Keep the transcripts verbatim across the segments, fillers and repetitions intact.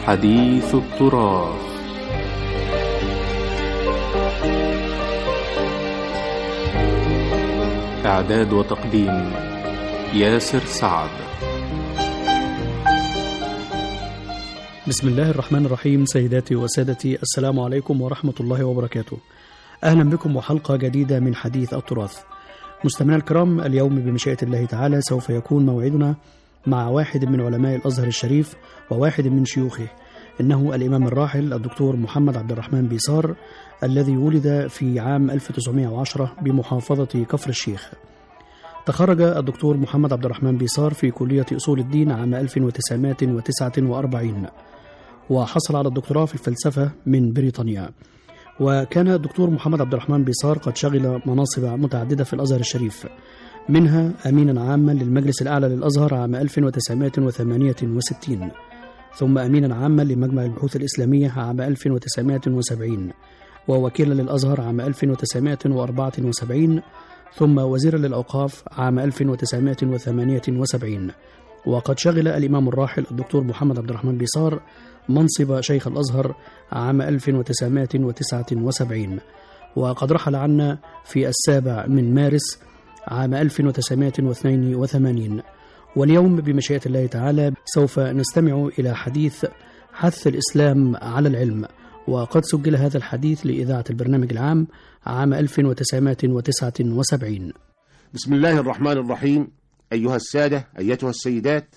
حديث التراث. إعداد وتقديم ياسر سعد. بسم الله الرحمن الرحيم. سيداتي وسادتي، السلام عليكم ورحمة الله وبركاته. أهلا بكم وحلقة جديدة من حديث التراث. مستمعينا الكرام، اليوم بمشيئة الله تعالى سوف يكون موعدنا مع واحد من علماء الأزهر الشريف وواحد من شيوخه، إنه الإمام الراحل الدكتور محمد عبد الرحمن بيصار، الذي ولد في عام ألف وتسعمائة وعشرة بمحافظة كفر الشيخ. تخرج الدكتور محمد عبد الرحمن بيصار في كلية أصول الدين عام ألف وتسعمائة وتسعة وأربعين، وحصل على الدكتوراه في الفلسفة من بريطانيا. وكان الدكتور محمد عبد الرحمن بيصار قد شغل مناصب متعددة في الأزهر الشريف، منها أمينا عاما للمجلس الأعلى للأزهر عام ألف وتسعمائة وثمانية وستين، ثم أمينا عاما لمجمع البحوث الإسلامية عام ألف وتسعمائة وسبعين، ووكيلا للأزهر عام ألف وتسعمائة وأربعة وسبعين، ثم وزيرا للأوقاف عام ألف وتسعمائة وثمانية وسبعين. وقد شغل الإمام الراحل الدكتور محمد عبد الرحمن بيصار منصب شيخ الأزهر عام ألف وتسعمائة وتسعة وسبعين، وقد رحل عنا في السابع من مارس عام ألف وتسعمائة واثنين وثمانين. واليوم بمشيئة الله تعالى سوف نستمع إلى حديث حث الإسلام على العلم، وقد سجل هذا الحديث لإذاعة البرنامج العام عام ألف وتسعمائة وتسعة وسبعين. بسم الله الرحمن الرحيم. أيها السادة، أيتها السيدات،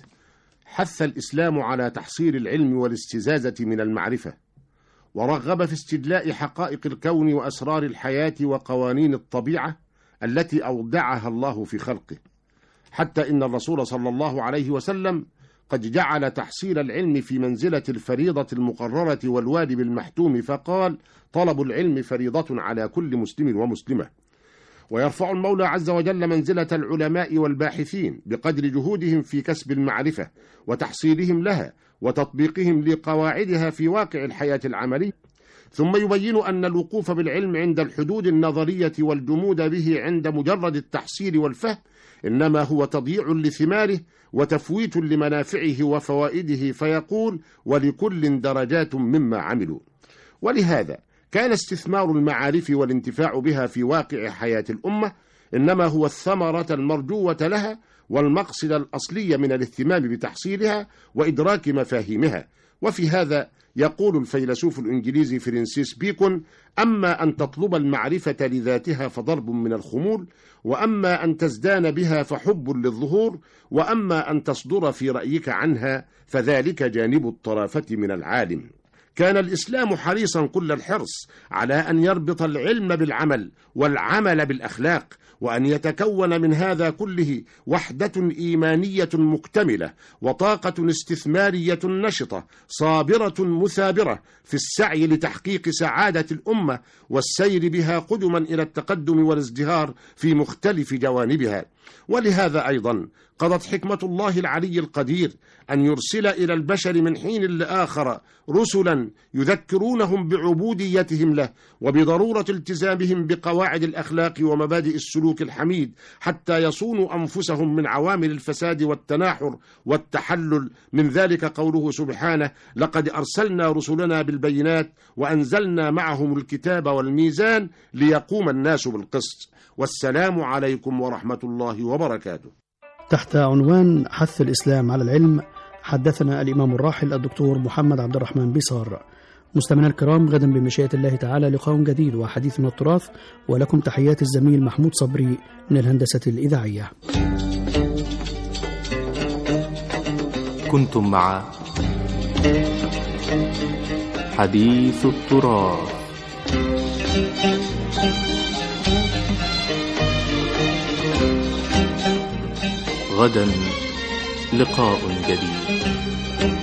حث الإسلام على تحصيل العلم والاستزازة من المعرفة، ورغب في استدلاء حقائق الكون وأسرار الحياة وقوانين الطبيعة التي أودعها الله في خلقه، حتى إن الرسول صلى الله عليه وسلم قد جعل تحصيل العلم في منزلة الفريضة المقررة والواجب المحتوم، فقال: طلب العلم فريضة على كل مسلم ومسلمة. ويرفع المولى عز وجل منزلة العلماء والباحثين بقدر جهودهم في كسب المعرفة وتحصيلهم لها وتطبيقهم لقواعدها في واقع الحياة العملية، ثم يبين أن الوقوف بالعلم عند الحدود النظرية والجمود به عند مجرد التحصيل والفهم إنما هو تضييع لثماره وتفويت لمنافعه وفوائده، فيقول: ولكل درجات مما عملوا. ولهذا كان استثمار المعارف والانتفاع بها في واقع حياة الأمة إنما هو الثمرة المرجوة لها والمقصد الأصلي من الاهتمام بتحصيلها وإدراك مفاهيمها. وفي هذا يقول الفيلسوف الإنجليزي فرانسيس بيكون: أما أن تطلب المعرفة لذاتها فضرب من الخمول، وأما أن تزدان بها فحب للظهور، وأما أن تصدر في رأيك عنها فذلك جانب الطرافة من العالم. كان الإسلام حريصا كل الحرص على أن يربط العلم بالعمل والعمل بالأخلاق، وأن يتكون من هذا كله وحدة إيمانية مكتملة وطاقة استثمارية نشطة صابرة مثابرة في السعي لتحقيق سعادة الأمة والسير بها قدما إلى التقدم والازدهار في مختلف جوانبها. ولهذا أيضا قضت حكمة الله العلي القدير أن يرسل إلى البشر من حين لآخر رسلا يذكرونهم بعبوديتهم له وبضرورة التزامهم بقواعد الأخلاق ومبادئ السلوك الحميد، حتى يصونوا أنفسهم من عوامل الفساد والتناحر والتحلل. من ذلك قوله سبحانه: لقد أرسلنا رسلنا بالبينات وأنزلنا معهم الكتاب والميزان ليقوم الناس بالقسط. والسلام عليكم ورحمة الله وبركاته. تحت عنوان حث الإسلام على العلم حدثنا الإمام الراحل الدكتور محمد عبد الرحمن بيصار. مستمعينا الكرام، غدا بمشيئة الله تعالى لقاء جديد وحديث من التراث، ولكم تحيات الزميل محمود صبري من الهندسة الإذاعية. كنتم مع حديث التراث. غدا لقاء جديد.